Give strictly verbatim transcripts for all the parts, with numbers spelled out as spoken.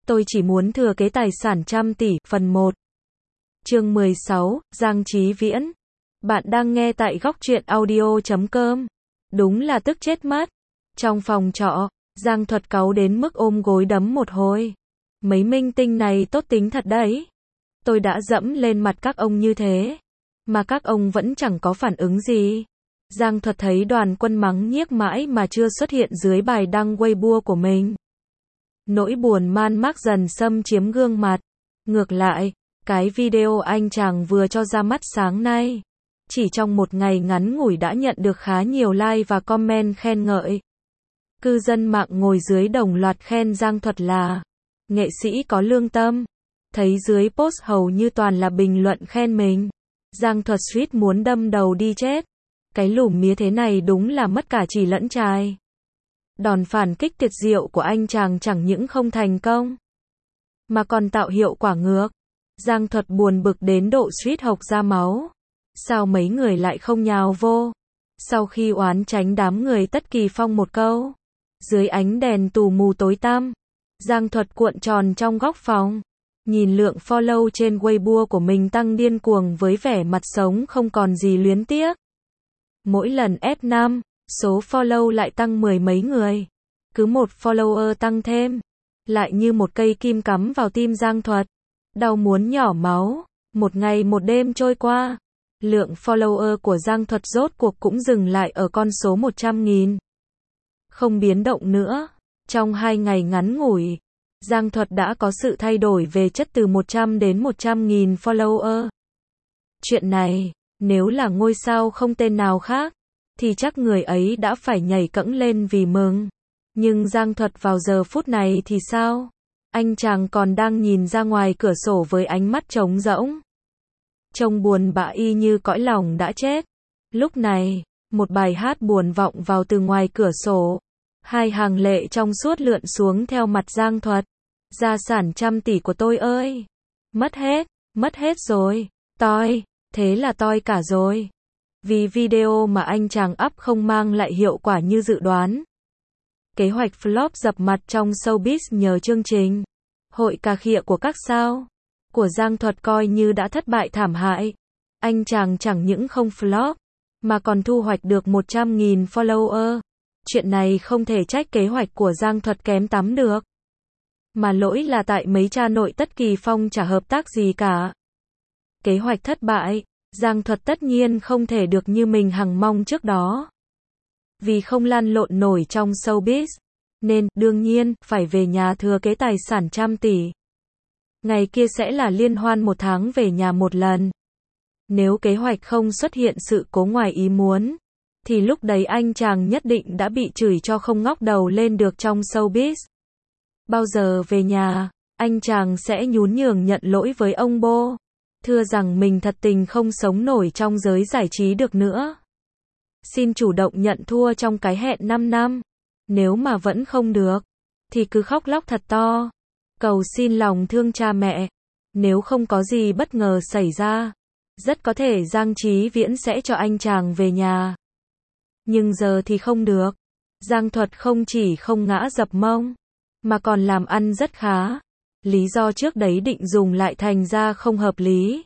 Tôi chỉ muốn thừa kế tài sản trăm tỷ, phần một. Chương mười sáu, Giang Chí Viễn. Bạn đang nghe tại góc truyện audio chấm com. Đúng là tức chết mất. Trong phòng trọ, Giang Thuật cáu đến mức ôm gối đấm một hồi. Mấy minh tinh này tốt tính thật đấy. Tôi đã dẫm lên mặt các ông như thế, mà các ông vẫn chẳng có phản ứng gì. Giang Thuật thấy Đoàn Quân mắng nhiếc mãi mà chưa xuất hiện dưới bài đăng Weibo của mình. Nỗi buồn man mác dần xâm chiếm gương mặt. Ngược lại, cái video anh chàng vừa cho ra mắt sáng nay, chỉ trong một ngày ngắn ngủi đã nhận được khá nhiều like và comment khen ngợi. Cư dân mạng ngồi dưới đồng loạt khen Giang Thuật là nghệ sĩ có lương tâm. Thấy dưới post hầu như toàn là bình luận khen mình. Giang Thuật suýt muốn đâm đầu đi chết. Cái lùm mía thế này đúng là mất cả chì lẫn chài. Đòn phản kích tuyệt diệu của anh chàng chẳng những không thành công, mà còn tạo hiệu quả ngược. Giang Thuật buồn bực đến độ suýt hộc ra máu. Sao mấy người lại không nhào vô? Sau khi oán tránh đám người Tất Kỳ Phong một câu, dưới ánh đèn tù mù tối tăm, Giang Thuật cuộn tròn trong góc phòng, nhìn lượng follow trên Weibo của mình tăng điên cuồng với vẻ mặt sống không còn gì luyến tiếc. Mỗi lần ép năm, số follow lại tăng mười mấy người. Cứ một follower tăng thêm, lại như một cây kim cắm vào tim Giang Thuật. Đau muốn nhỏ máu. Một ngày một đêm trôi qua, lượng follower của Giang Thuật rốt cuộc cũng dừng lại ở con số một trăm nghìn. Không biến động nữa. Trong hai ngày ngắn ngủi, Giang Thuật đã có sự thay đổi về chất từ một trăm đến một trăm nghìn follower. Chuyện này, nếu là ngôi sao không tên nào khác, thì chắc người ấy đã phải nhảy cẫng lên vì mừng. Nhưng Giang Thuật vào giờ phút này thì sao? Anh chàng còn đang nhìn ra ngoài cửa sổ với ánh mắt trống rỗng. Trông buồn bã y như cõi lòng đã chết. Lúc này, một bài hát buồn vọng vào từ ngoài cửa sổ. Hai hàng lệ trong suốt lượn xuống theo mặt Giang Thuật. Gia sản trăm tỷ của tôi ơi! Mất hết, mất hết rồi. Toi, thế là toi cả rồi. Vì video mà anh chàng up không mang lại hiệu quả như dự đoán. Kế hoạch flop dập mặt trong showbiz nhờ chương trình Hội Cà Khịa của các sao của Giang Thuật coi như đã thất bại thảm hại. Anh chàng chẳng những không flop, mà còn thu hoạch được một trăm nghìn follower. Chuyện này không thể trách kế hoạch của Giang Thuật kém tắm được, mà lỗi là tại mấy cha nội Tất Kỳ Phong chả hợp tác gì cả. Kế hoạch thất bại, Giang Thuật tất nhiên không thể được như mình hằng mong trước đó. Vì không lăn lộn nổi trong showbiz, nên, đương nhiên, phải về nhà thừa kế tài sản trăm tỷ. Ngày kia sẽ là liên hoan một tháng về nhà một lần. Nếu kế hoạch không xuất hiện sự cố ngoài ý muốn, thì lúc đấy anh chàng nhất định đã bị chửi cho không ngóc đầu lên được trong showbiz. Bao giờ về nhà, anh chàng sẽ nhún nhường nhận lỗi với ông bố, thưa rằng mình thật tình không sống nổi trong giới giải trí được nữa. Xin chủ động nhận thua trong cái hẹn năm năm. Nếu mà vẫn không được, thì cứ khóc lóc thật to, cầu xin lòng thương cha mẹ. Nếu không có gì bất ngờ xảy ra, rất có thể Giang Chí Viễn sẽ cho anh chàng về nhà. Nhưng giờ thì không được. Giang Thuật không chỉ không ngã dập mông, mà còn làm ăn rất khá. Lý do trước đấy định dùng lại thành ra không hợp lý.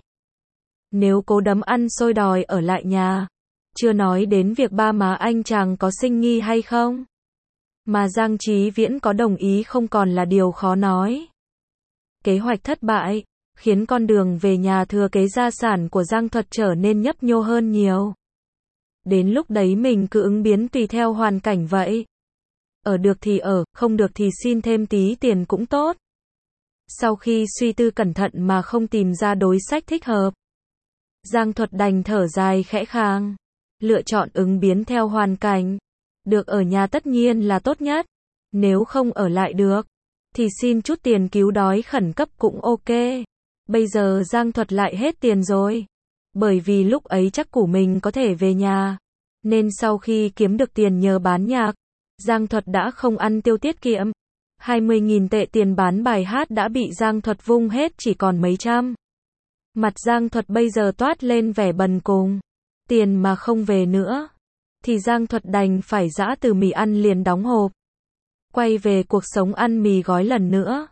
Nếu cố đấm ăn xôi đòi ở lại nhà, chưa nói đến việc ba má anh chàng có sinh nghi hay không, mà Giang Chí Viễn có đồng ý không còn là điều khó nói. Kế hoạch thất bại, khiến con đường về nhà thừa kế gia sản của Giang Thuật trở nên nhấp nhô hơn nhiều. Đến lúc đấy mình cứ ứng biến tùy theo hoàn cảnh vậy. Ở được thì ở, không được thì xin thêm tí tiền cũng tốt. Sau khi suy tư cẩn thận mà không tìm ra đối sách thích hợp, Giang Thuật đành thở dài khẽ khàng, lựa chọn ứng biến theo hoàn cảnh. Được ở nhà tất nhiên là tốt nhất. Nếu không ở lại được, thì xin chút tiền cứu đói khẩn cấp cũng ok. Bây giờ Giang Thuật lại hết tiền rồi. Bởi vì lúc ấy chắc của mình có thể về nhà, nên sau khi kiếm được tiền nhờ bán nhạc, Giang Thuật đã không ăn tiêu tiết kiệm. hai mươi nghìn tệ tiền bán bài hát đã bị Giang Thuật vung hết chỉ còn mấy trăm. Mặt Giang Thuật bây giờ toát lên vẻ bần cùng. Tiền mà không về nữa, thì Giang Thuật đành phải giã từ mì ăn liền đóng hộp, quay về cuộc sống ăn mì gói lần nữa.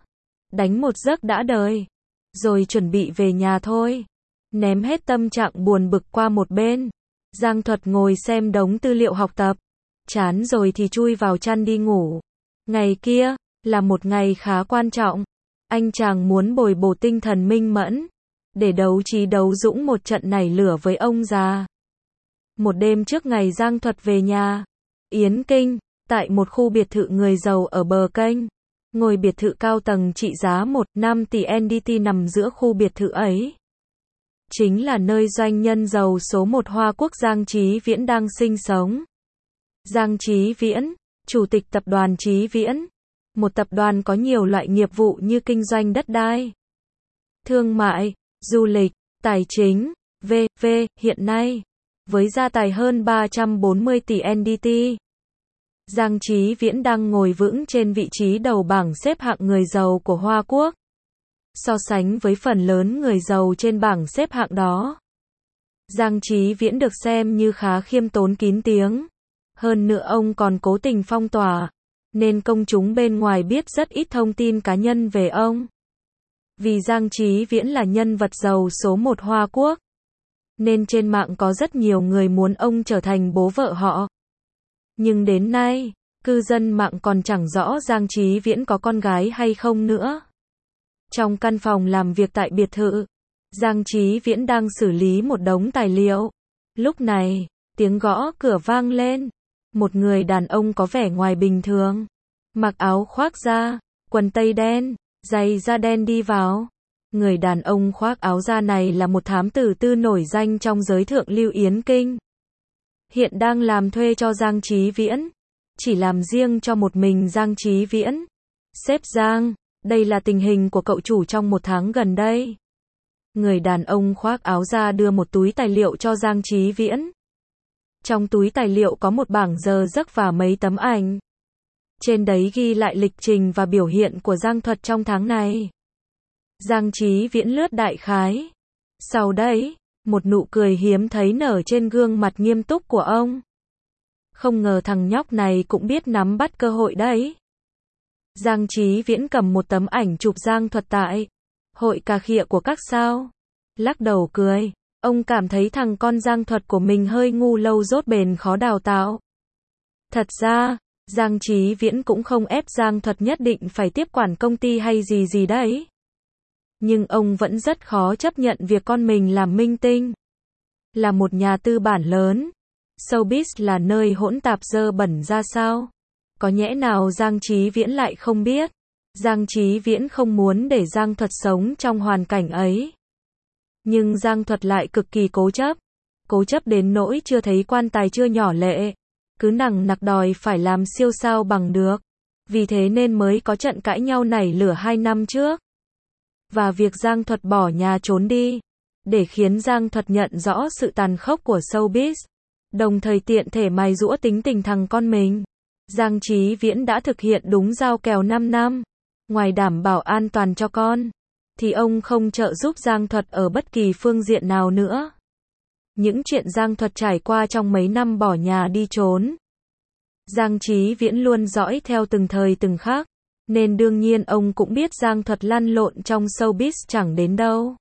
đánh một giấc đã đời, rồi chuẩn bị về nhà thôi. Ném hết tâm trạng buồn bực qua một bên, Giang Thuật ngồi xem đống tư liệu học tập, chán rồi thì chui vào chăn đi ngủ. Ngày kia, là một ngày khá quan trọng, anh chàng muốn bồi bổ tinh thần minh mẫn, để đấu trí đấu dũng một trận nảy lửa với ông già. Một đêm trước ngày Giang Thuật về nhà, Yến Kinh, tại một khu biệt thự người giàu ở bờ kênh, ngôi biệt thự cao tầng trị giá một phẩy năm tỷ en đê tê nằm giữa khu biệt thự ấy. Chính là nơi doanh nhân giàu số một Hoa Quốc Giang Chí Viễn đang sinh sống. Giang Chí Viễn, chủ tịch tập đoàn Chí Viễn, một tập đoàn có nhiều loại nghiệp vụ như kinh doanh đất đai, thương mại, du lịch, tài chính, vân vân hiện nay, với gia tài hơn ba trăm bốn mươi tỷ en đê tê. Giang Chí Viễn đang ngồi vững trên vị trí đầu bảng xếp hạng người giàu của Hoa Quốc. So sánh với phần lớn người giàu trên bảng xếp hạng đó, Giang Chí Viễn được xem như khá khiêm tốn kín tiếng. Hơn nữa ông còn cố tình phong tỏa, nên công chúng bên ngoài biết rất ít thông tin cá nhân về ông. Vì Giang Chí Viễn là nhân vật giàu số một Hoa Quốc, nên trên mạng có rất nhiều người muốn ông trở thành bố vợ họ. Nhưng đến nay, cư dân mạng còn chẳng rõ Giang Chí Viễn có con gái hay không nữa. Trong căn phòng làm việc tại biệt thự, Giang Chí Viễn đang xử lý một đống tài liệu. Lúc này, tiếng gõ cửa vang lên. Một người đàn ông có vẻ ngoài bình thường, mặc áo khoác da, quần tây đen, giày da đen đi vào. Người đàn ông khoác áo da này là một thám tử tư nổi danh trong giới thượng lưu Yến Kinh. Hiện đang làm thuê cho Giang Chí Viễn, chỉ làm riêng cho một mình Giang Chí Viễn. Sếp Giang, đây là tình hình của cậu chủ trong một tháng gần đây. Người đàn ông khoác áo da đưa một túi tài liệu cho Giang Chí Viễn. Trong túi tài liệu có một bảng giờ giấc và mấy tấm ảnh. Trên đấy ghi lại lịch trình và biểu hiện của Giang Thuật trong tháng này. Giang Chí Viễn lướt đại khái. Sau đấy, một nụ cười hiếm thấy nở trên gương mặt nghiêm túc của ông. Không ngờ thằng nhóc này cũng biết nắm bắt cơ hội đấy. Giang Chí Viễn cầm một tấm ảnh chụp Giang Thuật tại hội cà khịa của các sao. Lắc đầu cười. Ông cảm thấy thằng con Giang Thuật của mình hơi ngu lâu dốt bền khó đào tạo. Thật ra, Giang Chí Viễn cũng không ép Giang Thuật nhất định phải tiếp quản công ty hay gì gì đấy. Nhưng ông vẫn rất khó chấp nhận việc con mình làm minh tinh. Là một nhà tư bản lớn, showbiz là nơi hỗn tạp dơ bẩn ra sao? Có nhẽ nào Giang Chí Viễn lại không biết? Giang Chí Viễn không muốn để Giang Thuật sống trong hoàn cảnh ấy. Nhưng Giang Thuật lại cực kỳ cố chấp. Cố chấp đến nỗi chưa thấy quan tài chưa nhỏ lệ. Cứ nằng nặc đòi phải làm siêu sao bằng được. Vì thế nên mới có trận cãi nhau nảy lửa hai năm trước. Và việc Giang Thuật bỏ nhà trốn đi, để khiến Giang Thuật nhận rõ sự tàn khốc của showbiz. Đồng thời tiện thể mài giũa tính tình thằng con mình. Giang Chí Viễn đã thực hiện đúng giao kèo năm năm. Ngoài đảm bảo an toàn cho con, thì ông không trợ giúp Giang Thuật ở bất kỳ phương diện nào nữa. Những chuyện Giang Thuật trải qua trong mấy năm bỏ nhà đi trốn, Giang Chí Viễn luôn dõi theo từng thời từng khắc, nên đương nhiên ông cũng biết Giang Thuật lăn lộn trong showbiz chẳng đến đâu.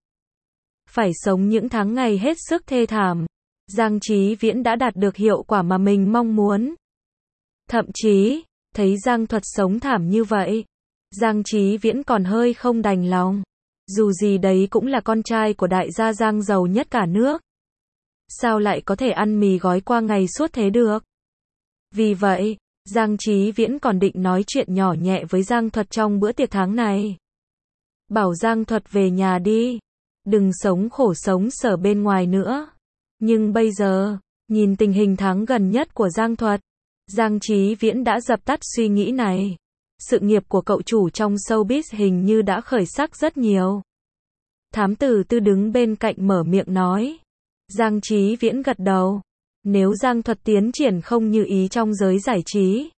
Phải sống những tháng ngày hết sức thê thảm, Giang Chí Viễn đã đạt được hiệu quả mà mình mong muốn. Thậm chí, thấy Giang Thuật sống thảm như vậy, Giang Chí Viễn còn hơi không đành lòng. Dù gì đấy cũng là con trai của đại gia Giang giàu nhất cả nước. Sao lại có thể ăn mì gói qua ngày suốt thế được? Vì vậy, Giang Chí Viễn còn định nói chuyện nhỏ nhẹ với Giang Thuật trong bữa tiệc tháng này. Bảo Giang Thuật về nhà đi. Đừng sống khổ sống sở bên ngoài nữa. Nhưng bây giờ, nhìn tình hình tháng gần nhất của Giang Thuật, Giang Chí Viễn đã dập tắt suy nghĩ này. Sự nghiệp của cậu chủ trong showbiz hình như đã khởi sắc rất nhiều. Thám tử tư đứng bên cạnh mở miệng nói. Giang Chí Viễn gật đầu. Nếu Giang Thuật tiến triển không như ý trong giới giải trí,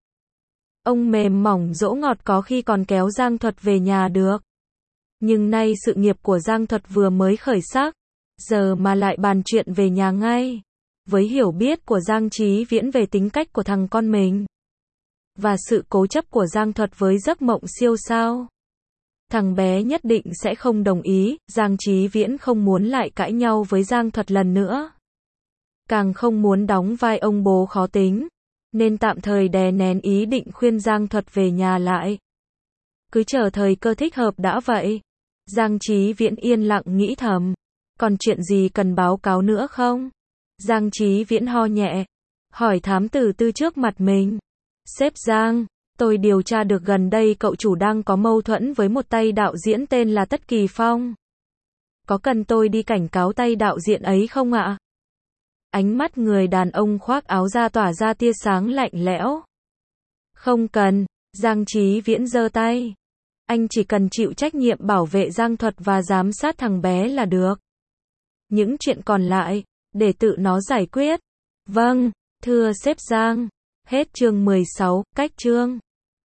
ông mềm mỏng dỗ ngọt có khi còn kéo Giang Thuật về nhà được. Nhưng nay sự nghiệp của Giang Thuật vừa mới khởi sắc, giờ mà lại bàn chuyện về nhà ngay. Với hiểu biết của Giang Chí Viễn về tính cách của thằng con mình, và sự cố chấp của Giang Thuật với giấc mộng siêu sao, Thằng bé nhất định sẽ không đồng ý, Giang Chí Viễn không muốn lại cãi nhau với Giang Thuật lần nữa. Càng không muốn đóng vai ông bố khó tính, nên tạm thời đè nén ý định khuyên Giang Thuật về nhà lại. Cứ chờ thời cơ thích hợp đã vậy. Giang Chí Viễn yên lặng nghĩ thầm. Còn chuyện gì cần báo cáo nữa không? Giang Chí Viễn ho nhẹ. Hỏi thám tử Tư trước mặt mình. Sếp Giang, tôi điều tra được gần đây cậu chủ đang có mâu thuẫn với một tay đạo diễn tên là Tất Kỳ Phong. Có cần tôi đi cảnh cáo tay đạo diễn ấy không ạ? Ánh mắt người đàn ông khoác áo da tỏa ra tia sáng lạnh lẽo. Không cần, Giang Chí Viễn giơ tay. Anh chỉ cần chịu trách nhiệm bảo vệ Giang Thuật và giám sát thằng bé là được. Những chuyện còn lại, để tự nó giải quyết. Vâng, thưa sếp Giang. Hết chương mười sáu, cách chương.